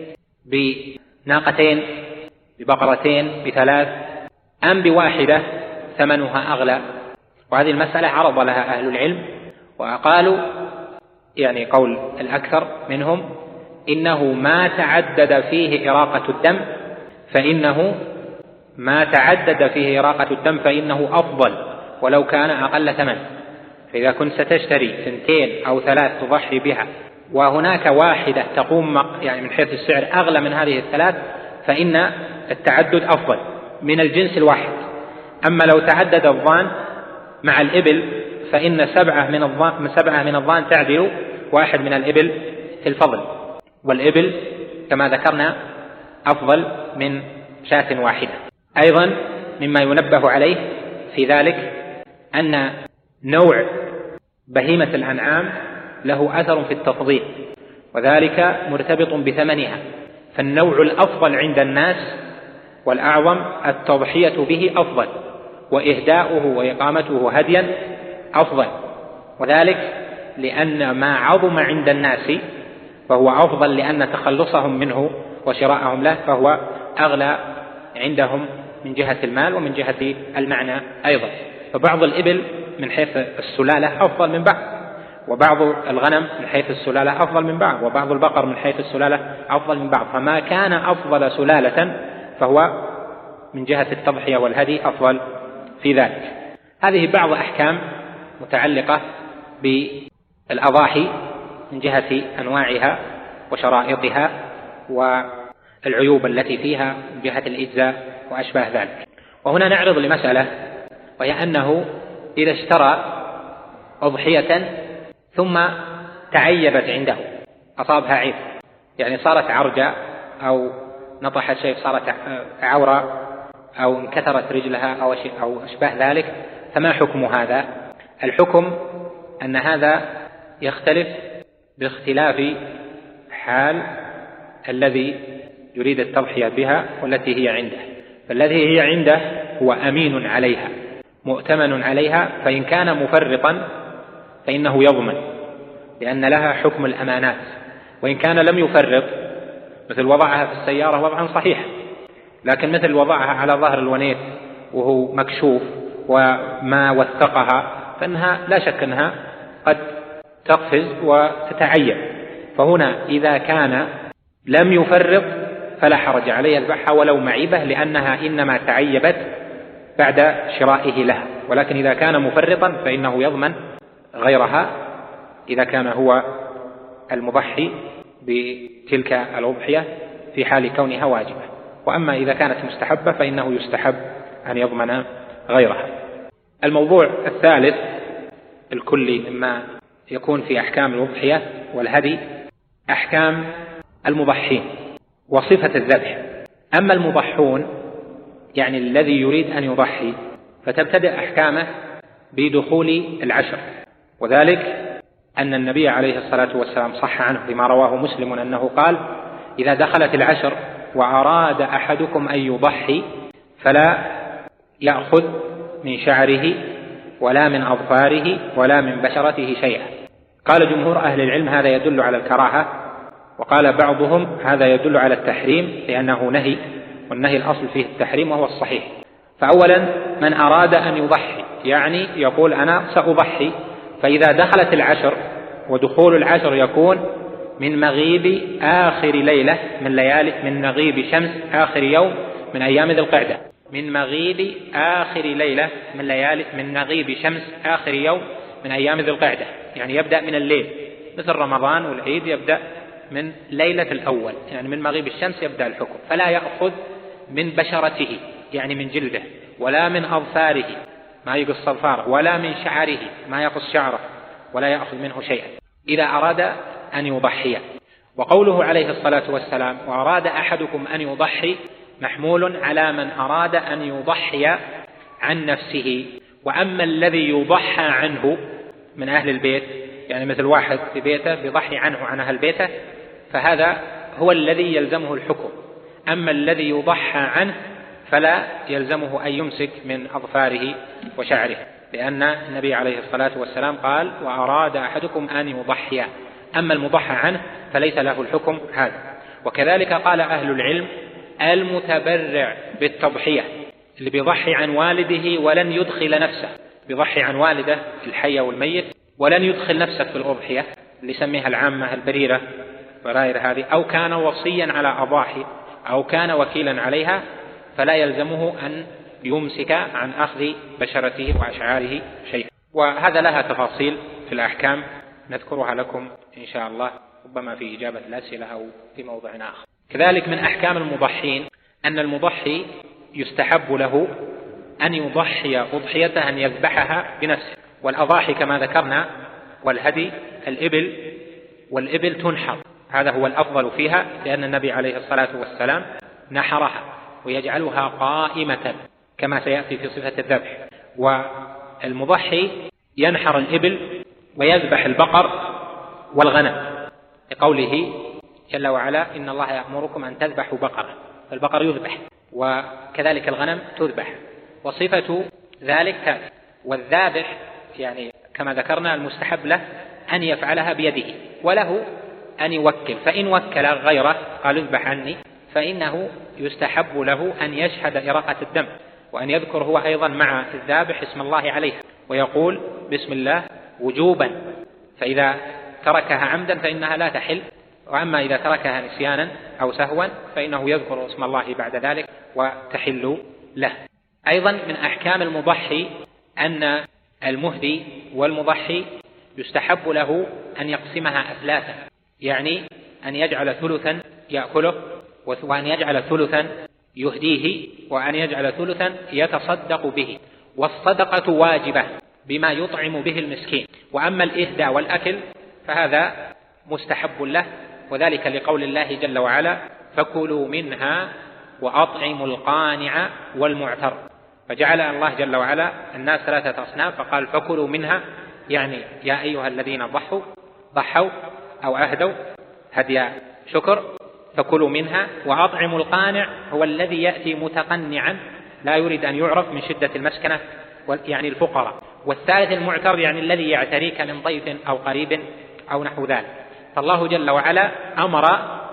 بناقتين، ببقرتين، بثلاث، أم بواحدة ثمنها أغلى؟ وهذه المسألة عرض لها أهل العلم وقالوا يعني قول الأكثر منهم إنه ما تعدد فيه إراقة الدم فإنه أفضل ولو كان أقل ثمن. فإذا كنت ستشتري 2 أو 3 تضحي بها وهناك واحدة تقوم يعني من حيث السعر أغلى من هذه ال3 فإن التعدد أفضل من الجنس الواحد. أما لو تعدد الضان مع الإبل فإن 7 من الضان تعدل 1 من الإبل في الفضل، والإبل كما ذكرنا أفضل من شاة واحدة. أيضا مما ينبه عليه في ذلك أن نوع بهيمة الأنعام له أثر في التفضيل، وذلك مرتبط بثمنها. فالنوع الأفضل عند الناس والأعظم التضحية به أفضل، وإهداؤه وإقامته هديا أفضل، وذلك لأن ما عظم عند الناس فهو أفضل، لأن تخلصهم منه وشراءهم له فهو أغلى عندهم من جهة المال ومن جهة المعنى أيضا. فبعض الإبل من حيث السلالة أفضل من بعض، وبعض الغنم من حيث السلالة أفضل من بعض، وبعض البقر من حيث السلالة أفضل من بعض، فما كان أفضل سلالة فهو من جهة التضحية والهدي أفضل في ذلك. هذه بعض أحكام متعلقة بالأضاحي من جهة أنواعها وشرائطها والعيوب التي فيها من جهة الإجزاء وأشباه ذلك. وهنا نعرض لمسألة، وهي أنه إذا اشترى أضحية ثم تعيبت عنده، أصابها عيب، يعني صارت عرجة أو نطحت شيء، صارت عورة أو انكسرت رجلها أو أشباه ذلك، فما حكم هذا؟ الحكم أن هذا يختلف باختلاف حال الذي يريد التضحية بها والتي هي عنده. فالذي هي عنده هو أمين عليها مؤتمن عليها، فإن كان مفرطا فإنه يضمن لأن لها حكم الأمانات، وإن كان لم يفرط مثل وضعها في السيارة وضعا صحيح، لكن مثل وضعها على ظهر الونيت وهو مكشوف وما وثقها فإنها لا شك أنها قد تقفز وتتعيب. فهنا إذا كان لم يفرط فلا حرج عليه البحة ولو معيبة، لأنها إنما تعيبت بعد شرائه لها، ولكن إذا كان مفرطا فإنه يضمن غيرها إذا كان هو المضحي بتلك الأضحية في حال كونها واجبة. وأما إذا كانت مستحبة فإنه يستحب أن يضمن غيرها. الموضوع الثالث الكلي مما يكون في أحكام الأضحية والهدي أحكام المضحين وصفة الذبح. أما المضحون يعني الذي يريد أن يضحي فتبتدأ أحكامه بدخول العشر، وذلك أن النبي عليه الصلاة والسلام صح عنه فيما رواه مسلم أنه قال: إذا دخلت العشر وأراد أحدكم أن يضحي فلا يأخذ من شعره ولا من أظفاره ولا من بشرته شيئا. قال جمهور أهل العلم هذا يدل على الكراهة، وقال بعضهم هذا يدل على التحريم لأنه نهي، والنهي الأصل فيه التحريم وهو الصحيح. فأولا من أراد أن يضحي يعني يقول أنا سأضحي، فإذا دخلت العشر، ودخول العشر يكون من مغيب آخر ليلة من مغيب شمس آخر يوم من أيام ذي القعدة، من مغيب آخر ليلة من مغيب شمس آخر يوم من أيام ذي القعدة، يعني يبدأ من الليل، مثل رمضان والعيد يبدأ من ليلة الأول، يعني من مغيب الشمس يبدأ الحكم. فلا يأخذ من بشرته يعني من جلده، ولا من أظفاره ما يقص أظفاره، ولا من شعره ما يقص شعره، ولا يأخذ منه شيئا إذا أراد أن يضحي. وقوله عليه الصلاة والسلام: وأراد أحدكم أن يضحي، محمول على من أراد أن يضحي عن نفسه. وأما الذي يضحى عنه من أهل البيت، يعني مثل واحد في بيته يضحي عنه عن أهل بيته، فهذا هو الذي يلزمه الحكم. أما الذي يضحى عنه فلا يلزمه أن يمسك من أظفاره وشعره، لأن النبي عليه الصلاة والسلام قال: وأراد أحدكم أن يضحي. أما المضحى عنه فليس له الحكم هذا. وكذلك قال أهل العلم: المتبرع بالتضحية اللي بيضحي عن والده ولن يدخل نفسه، بيضحي عن والده الحي والميت ولن يدخل نفسه في الأضحية اللي يسميها العامة البريرة وغير هذه، أو كان وصيا على أضاحي أو كان وكيلا عليها، فلا يلزمه أن يمسك عن أخذ بشرته وأشعاره شيئا. وهذا لها تفاصيل في الأحكام نذكرها لكم إن شاء الله، ربما في إجابة الأسئلة أو في موضع آخر. كذلك من أحكام المضحين أن المضحي يستحب له أن يضحي أضحيته، أن يذبحها بنفسه. والأضاحي كما ذكرنا والهدي الإبل، والإبل تنحر، هذا هو الأفضل فيها، لأن النبي عليه الصلاة والسلام نحرها ويجعلها قائمة كما سيأتي في صفة الذبح. والمضحي ينحر الإبل ويذبح البقر والغنم، لقوله جل وعلا: إن الله يأمركم أن تذبحوا بقرة، فالبقر يذبح وكذلك الغنم تذبح، وصفة ذلك تأتي. والذابح يعني كما ذكرنا المستحب له أن يفعلها بيده، وله أن يوكل، فإن وكل غيره قال اذبح عني فإنه يستحب له أن يشهد إراقة الدم، وأن يذكر هو أيضا مع الذابح اسم الله عليه، ويقول بسم الله وجوبا، فإذا تركها عمدا فإنها لا تحل، وأما إذا تركها نسيانا أو سهوا فإنه يذكر اسم الله بعد ذلك وتحل له. أيضا من أحكام المضحي أن المهدي والمضحي يستحب له أن يقسمها أثلاثا، يعني أن يجعل ثلثا يأكله، وأن يجعل ثلثا يهديه، وأن يجعل ثلثا يتصدق به، والصدقة واجبة بما يطعم به المسكين، وأما الإهداء والأكل فهذا مستحب له، وذلك لقول الله جل وعلا فكلوا منها وأطعموا القانع والمعتر، فجعل الله جل وعلا الناس ثلاثة أصناف، فقال فكلوا منها، يعني يا أيها الذين ضحوا أو أهدوا هدي شكر فكلوا منها، وأطعموا القانع هو الذي يأتي متقنعا لا يريد أن يعرف من شدة المسكنة يعني الفقراء، والثالث المعتر يعني الذي يعتريك من ضيف أو قريب أو نحو ذلك. فالله جل وعلا أمر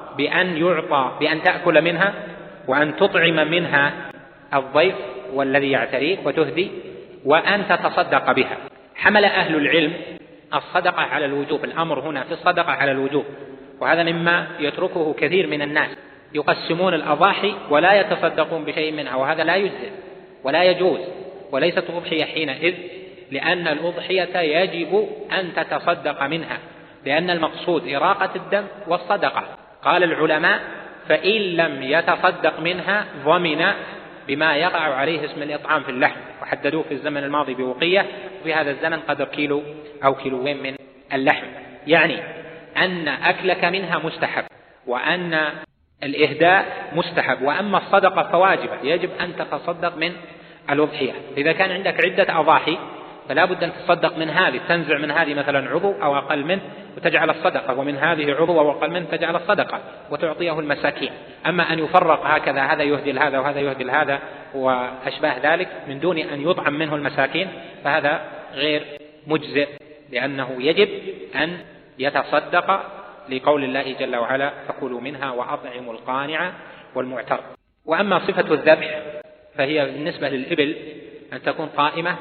بأن تأكل منها وأن تطعم منها الضيف والذي يعتريك وتهدي وأن تتصدق بها. حمل أهل العلم الصدقة على الوجوب، الأمر هنا في الصدقة على الوجوب، وهذا مما يتركه كثير من الناس، يقسمون الأضاحي ولا يتصدقون بشيء منها، وهذا لا يجزئ ولا يجوز، وليست أضحية حينئذ، لأن الأضحية يجب أن تتصدق منها، لأن المقصود إراقة الدم والصدقة. قال العلماء فإن لم يتصدق منها ضمن بما يقع عليه اسم الإطعام في اللحم، وحددوه في الزمن الماضي بوقية، وفي هذا الزمن قدر كيلو أو كيلوين من اللحم، يعني أن أكلك منها مستحب، وأن الإهداء مستحب، وأما الصدقة فواجبة، يجب أن تتصدق من الأضحية. إذا كان عندك عدة أضاحي فلا بد أن تصدق من هذه، تنزع من هذه مثلا عضو أو أقل منه وتجعل الصدقة، ومن هذه عضو أو أقل منه تجعل الصدقة وتعطيه المساكين. أما أن يفرق هكذا هذا يهدي لهذا وهذا يهدي لهذا وأشباه ذلك من دون أن يطعم منه المساكين فهذا غير مجزئ، لأنه يجب أن يتصدق لقول الله جل وعلا فكلوا منها وأطعموا القانع والمعتر. وأما صفة الذبح فهي بالنسبة للإبل أن تكون قائمة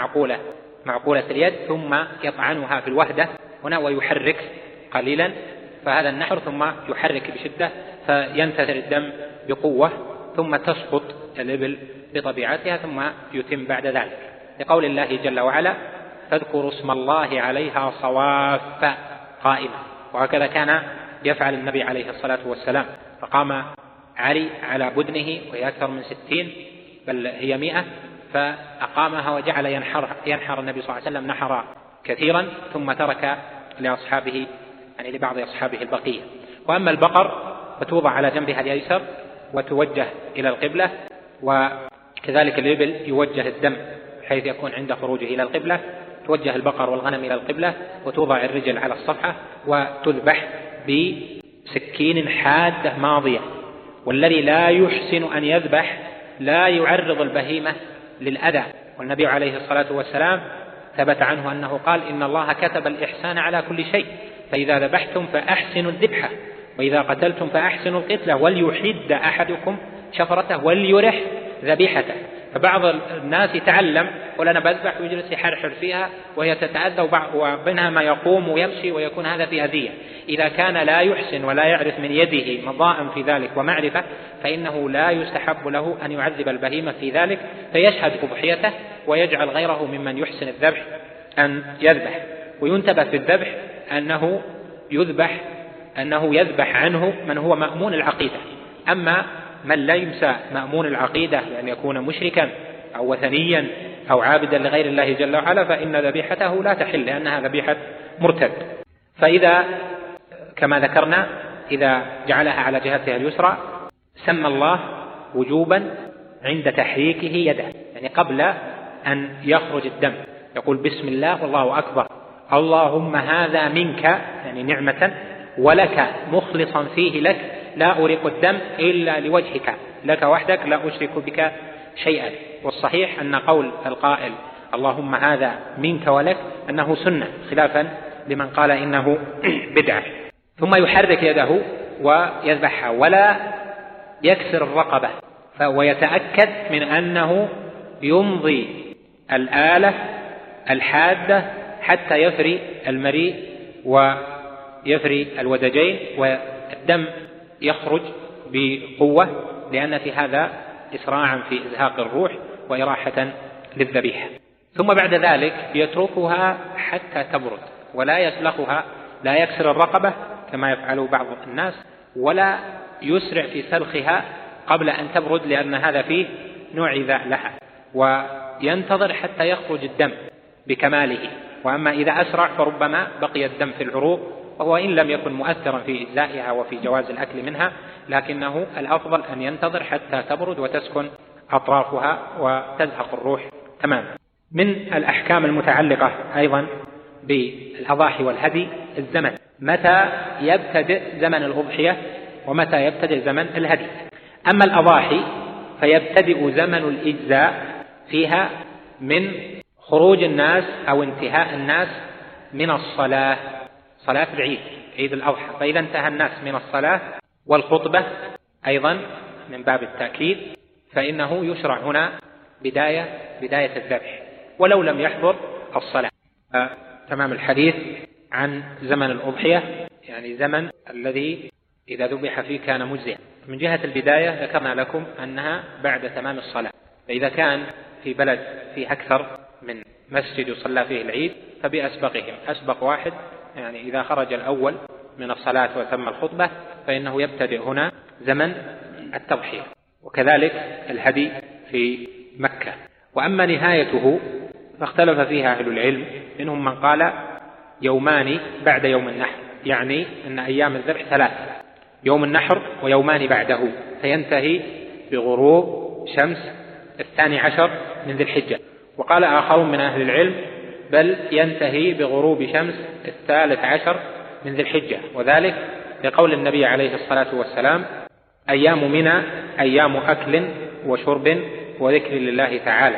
معقولة اليد، ثم يطعنها في الوهدة هنا ويحرك قليلا، فهذا النحر ثم يحرك بشدة فينتثر الدم بقوة، ثم تسقط الإبل بطبيعتها، ثم يتم بعد ذلك، لقول الله جل وعلا فاذكروا اسم الله عليها صواف قائمة. وهكذا كان يفعل النبي عليه الصلاة والسلام، فقام علي على بدنه وهي أكثر من 60 بل هي 100، فأقامها وجعل ينحر النبي صلى الله عليه وسلم نحر كثيرا، ثم ترك لأصحابه يعني لبعض أصحابه البقية. وأما البقر فتوضع على جنبها اليسر وتوجه إلى القبلة، وكذلك الإبل يوجه الدم حيث يكون عند خروجه إلى القبلة، توجه البقر والغنم إلى القبلة، وتوضع الرجل على الصفحة وتذبح بسكين حادة ماضية. والذي لا يحسن أن يذبح لا يعرض البهيمة للأذى، والنبي عليه الصلاة والسلام ثبت عنه أنه قال إن الله كتب الإحسان على كل شيء، فإذا ذبحتم فأحسنوا الذبحة، وإذا قتلتم فأحسنوا القتلة، وليحد أحدكم شفرته وليرح ذبيحته. فبعض الناس يتعلم يقول أنا بذبح ويجلس يحرحر فيها وهي تتأذى، وبينها ما يقوم ويمشي ويكون هذا في أذية. إذا كان لا يحسن ولا يعرف من يده مضاء في ذلك ومعرفة فإنه لا يستحب له أن يعذب البهيمة في ذلك، فيشهد أضحيته ويجعل غيره ممن يحسن الذبح أن يذبح. وينتبه في الذبح أنه يذبح عنه من هو مأمون العقيدة، أما من ليس مأمون العقيدة لأن يكون مشركا أو وثنيا أو عابدا لغير الله جل وعلا فإن ذبيحته لا تحل لأنها ذبيحة مرتد. فإذا كما ذكرنا إذا جعلها على جهتها اليسرى سمى الله وجوبا عند تحريكه يده، يعني قبل أن يخرج الدم يقول بسم الله والله أكبر، اللهم هذا منك يعني نعمة ولك مخلصا فيه لك لا أريق الدم إلا لوجهك، لك وحدك لا أشرك بك شيئا. والصحيح أن قول القائل اللهم هذا منك ولك أنه سنة، خلافا لمن قال إنه بدعة. ثم يحرك يده ويذبحها ولا يكسر الرقبة، ويتأكد من أنه يمضي الآلة الحادة حتى يفري المريء ويفري الودجين والدم يخرج بقوة، لأن في هذا إسراعا في إزهاق الروح وإراحة للذبيحة. ثم بعد ذلك يتركها حتى تبرد ولا يسلخها، لا يكسر الرقبة كما يفعل بعض الناس، ولا يسرع في سلخها قبل أن تبرد، لأن هذا فيه نوع إيذاء لها، وينتظر حتى يخرج الدم بكماله. وأما إذا أسرع فربما بقي الدم في العروق، وهو إن لم يكن مؤثرا في إجزائها وفي جواز الأكل منها، لكنه الأفضل أن ينتظر حتى تبرد وتسكن أطرافها وتزهق الروح تماما. من الأحكام المتعلقة أيضا بالأضاحي والهدي الزمن، متى يبتدئ زمن الأضحية ومتى يبتدئ زمن الهدي. أما الأضاحي فيبتدئ زمن الإجزاء فيها من خروج الناس أو انتهاء الناس من الصلاة، صلاة العيد، عيد الأضحى. فإذا انتهى الناس من الصلاة والخطبة أيضا من باب التأكيد، فإنه يشرع هنا بداية الذبح ولو لم يحضر الصلاة. تمام الحديث عن زمن الأضحية، يعني زمن الذي إذا ذبح فيه كان مجزئا. من جهة البداية ذكرنا لكم أنها بعد تمام الصلاة، فإذا كان في بلد فيه أكثر من مسجد يصلى فيه العيد فبأسبقهم، أسبق واحد، يعني إذا خرج الأول من الصلاة وتم الخطبة فإنه يبتدئ هنا زمن التضحية. وكذلك الهدي في مكة. وأما نهايته فاختلف فيها أهل العلم، منهم من قال يومان بعد يوم النحر، يعني أن أيام الذبح 3، يوم النحر ويومان بعده، فينتهي بغروب شمس 12 من ذي الحجة. وقال آخرون من أهل العلم بل ينتهي بغروب شمس 13 من ذي الحجة، وذلك لقول النبي عليه الصلاة والسلام أيام منى أيام أكل وشرب وذكر لله تعالى،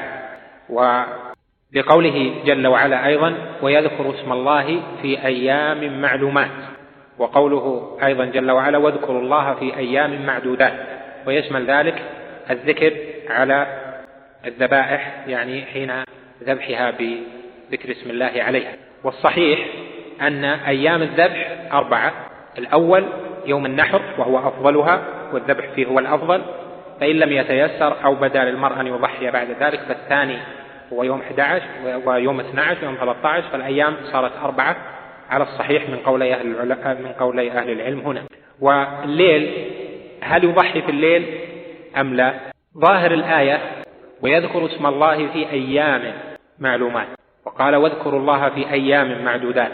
ولقوله جل وعلا أيضا ويذكر اسم الله في أيام معلومات، وقوله أيضا جل وعلا واذكروا الله في أيام معدودات، ويشمل ذلك الذكر على الذبائح، يعني حين ذبحها بذكر اسم الله عليها. والصحيح أن أيام الذبح 4، الأول يوم النحر وهو أفضلها والذبح فيه هو الأفضل، فإن لم يتيسر أو بدا للمرء أن يضحي بعد ذلك فالثاني هو يوم 11 ويوم 12 ويوم 13، فالأيام صارت 4 على الصحيح من قولي أهل العلم هنا. والليل هل يضحي في الليل أم لا؟ ظاهر الآية ويذكر اسم الله في أيام معلومات، وقال واذكروا الله في أيام معدودات،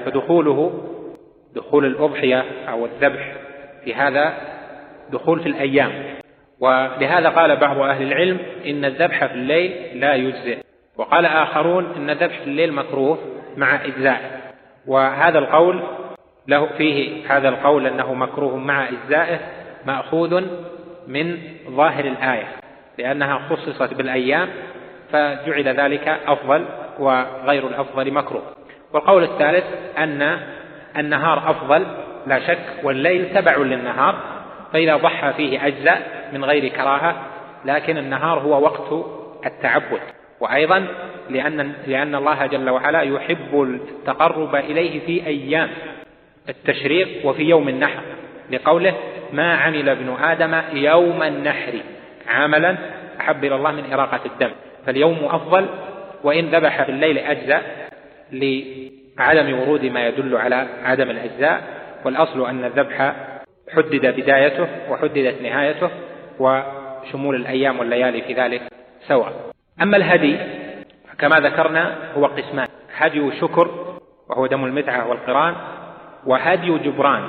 دخول الأضحية أو الذبح في هذا دخول في الأيام. ولهذا قال بعض أهل العلم إن الذبح في الليل لا يجزئ، وقال آخرون إن الذبح في الليل مكروه مع إجزاء. وهذا القول له فيه هذا القول أنه مكروه مع إجزائه مأخوذ من ظاهر الآية، لأنها خصصت بالأيام فجعل ذلك أفضل وغير الأفضل مكروه. والقول الثالث أن النهار أفضل لا شك، والليل تبع للنهار، فإذا ضحى فيه أجزاء من غير كراهة، لكن النهار هو وقت التعبد، وأيضا لأن الله جل وعلا يحب التقرب إليه في أيام التشريق وفي يوم النحر، لقوله ما عمل ابن آدم يوم النحر عملا أحب إلى الله من إراقة الدم، فاليوم أفضل، وإن ذبح في الليل أجزاء لعدم ورود ما يدل على عدم الأجزاء. والأصل أن الذبح حدد بدايته وحددت نهايته، وشمول الأيام والليالي في ذلك سواء. أما الهدي كما ذكرنا هو قسمان: هدي شكر وهو دم المتعة والقران، وهدي جبران.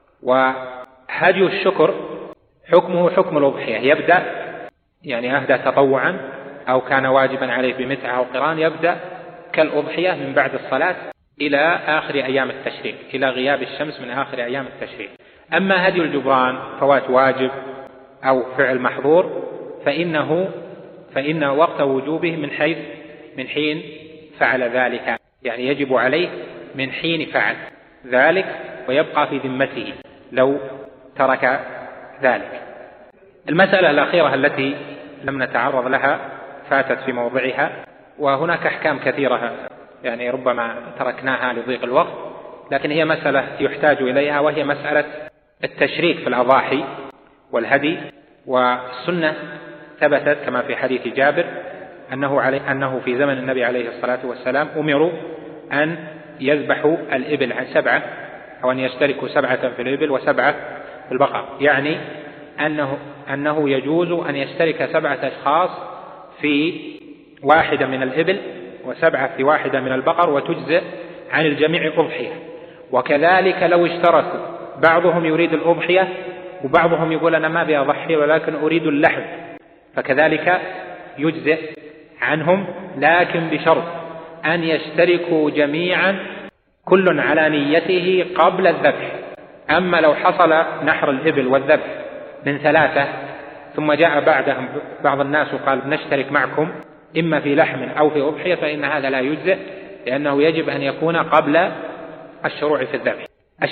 وهدي الشكر حكمه حكم الأضحية، يبدأ يعني أهدى تطوعا أو كان واجبا عليه بمتعة أو قران، يبدأ كالأضحية من بعد الصلاة إلى آخر أيام التشريق، إلى غياب الشمس من آخر أيام التشريق. أما هدي الجبران فوات واجب أو فعل محظور فإن وقت وجوبه من حين فعل ذلك، يعني يجب عليه من حين فعل ذلك ويبقى في ذمته لو ترك ذلك. المسألة الأخيرة التي لم نتعرض لها فاتت في موضعها، وهناك أحكام كثيرة يعني ربما تركناها لضيق الوقت، لكن هي مسألة يحتاج إليها، وهي مسألة التشريك في الأضاحي والهدي. والسنة ثبتت كما في حديث جابر أنه في زمن النبي عليه الصلاة والسلام أمروا أن يذبحوا الإبل عن 7، أو أن يشتركوا 7 في الإبل و7 في البقر، يعني أنه يجوز أن يشترك 7 أشخاص في واحدة من الإبل و7 في واحدة من البقر، وتجزئ عن الجميع أضحية. وكذلك لو اشتركوا بعضهم يريد الأضحية وبعضهم يقول أنا ما أبي أضحي ولكن أريد اللحم، فكذلك يجزئ عنهم، لكن بشرط أن يشتركوا جميعا كل على نيته قبل الذبح. أما لو حصل نحر الإبل والذبح من 3 ثم جاء بعدهم بعض الناس وقال نشترك معكم إما في لحم أو في أضحية، فإن هذا لا يجزئ، لأنه يجب أن يكون قبل الشروع في الذبح.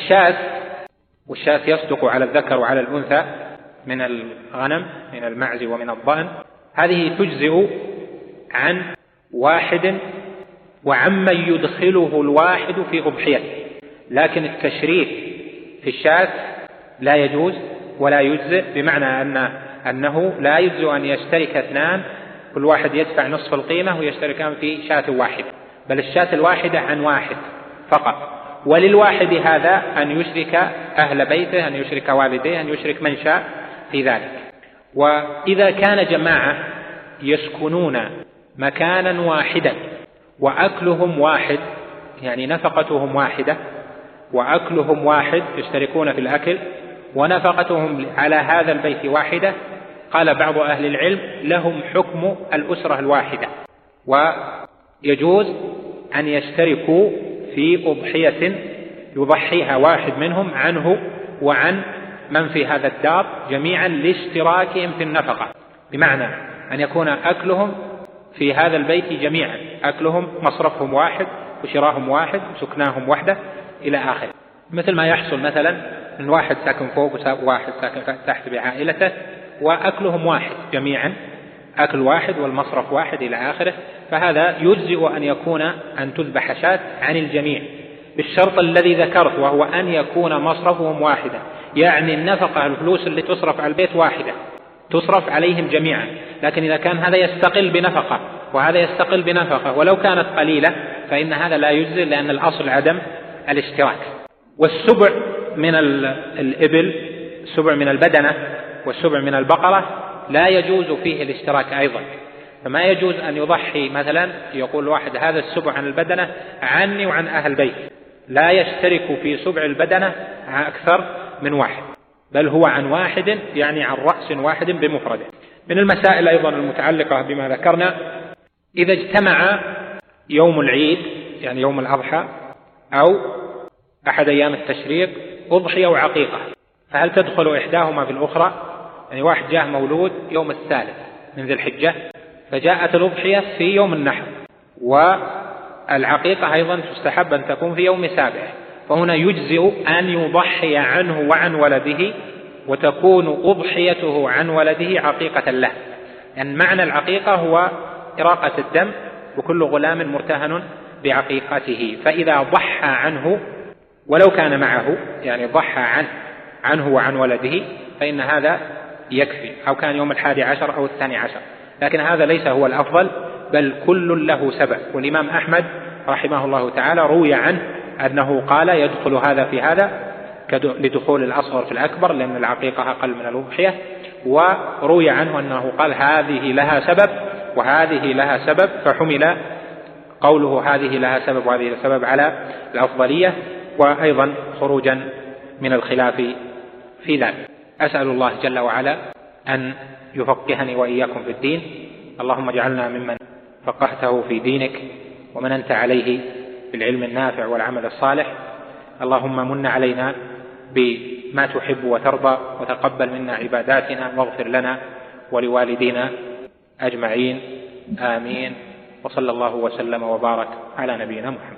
والشاة يصدق على الذكر وعلى الأنثى من الغنم من المعز ومن الضأن، هذه تجزئ عن واحد وعمن يدخله الواحد في أضحيته، لكن التشريك في الشاة لا يجوز ولا يجزئ، بمعنى أنه لا يجوز أن يشترك 2 كل واحد يدفع نصف القيمة ويشتركان في شاة واحدة، بل الشاة الواحدة عن واحد فقط. وللواحد هذا أن يشرك أهل بيته، أن يشرك والديه، أن يشرك من شاء في ذلك. وإذا كان جماعة يسكنون مكانا واحدا وأكلهم واحد، يعني نفقتهم واحدة وأكلهم واحد، يشتركون في الأكل ونفقتهم على هذا البيت واحدة، قال بعض أهل العلم لهم حكم الأسرة الواحدة، ويجوز أن يشتركوا في أضحية يضحيها واحد منهم عنه وعن من في هذا الدار جميعا لاشتراكهم في النفقة، بمعنى أن يكون أكلهم في هذا البيت جميعا، أكلهم مصرفهم واحد وشراهم واحد وسكناهم وحدة إلى آخر، مثل ما يحصل مثلا من واحد ساكن فوق وواحد ساكن تحت بعائلته وأكلهم واحد جميعا، أكل واحد والمصرف واحد إلى آخره، فهذا يجزئ أن تذبح شاة عن الجميع بالشرط الذي ذكرت، وهو أن يكون مصرفهم واحدا، يعني النفقة الفلوس اللي تصرف على البيت واحدة تصرف عليهم جميعا. لكن إذا كان هذا يستقل بنفقة وهذا يستقل بنفقة ولو كانت قليلة فإن هذا لا يجزئ، لأن الأصل عدم الاشتراك. والسبع من الإبل، السبع من البدنة والسبع من البقرة لا يجوز فيه الاشتراك أيضا، فما يجوز أن يضحي مثلا يقول واحد هذا السبع عن البدنة عني وعن أهل بيت، لا يشترك في سبع البدنة أكثر من واحد، بل هو عن واحد، يعني عن رأس واحد بمفرده. من المسائل أيضا المتعلقة بما ذكرنا، إذا اجتمع يوم العيد يعني يوم الأضحى أو أحد أيام التشريق أضحية وعقيقة، فهل تدخل إحداهما في الأخرى؟ يعني واحد جاء مولود يوم 3 من ذي الحجة فجاءت الأضحية في يوم النحر، والعقيقة أيضا تستحب أن تكون في يوم 7، فهنا يجزئ أن يضحي عنه وعن ولده، وتكون أضحيته عن ولده عقيقة له، يعني معنى العقيقة هو إراقة الدم، وكل غلام مرتهن بعقيقته، فإذا ضحى عنه ولو كان معه، يعني ضحى عنه وعن ولده، فإن هذا يكفي، أو كان يوم 11 أو 12، لكن هذا ليس هو الأفضل، بل كل له سبب. والإمام أحمد رحمه الله تعالى روي عنه أنه قال يدخل هذا في هذا لدخول الأصغر في الأكبر، لأن العقيقة أقل من الأضحية، وروي عنه أنه قال هذه لها سبب وهذه لها سبب، فحمل قوله هذه لها سبب وهذه لها سبب على الأفضلية، وأيضا خروجا من الخلاف في ذلك. أسأل الله جل وعلا أن يفقهني وإياكم في الدين، اللهم اجعلنا ممن فقهته في دينك ومن أنت عليه بالعلم النافع والعمل الصالح. اللهم من علينا بما تحب وترضى، وتقبل منا عباداتنا، واغفر لنا ولوالدينا أجمعين، آمين. وصلى الله وسلم وبارك على نبينا محمد.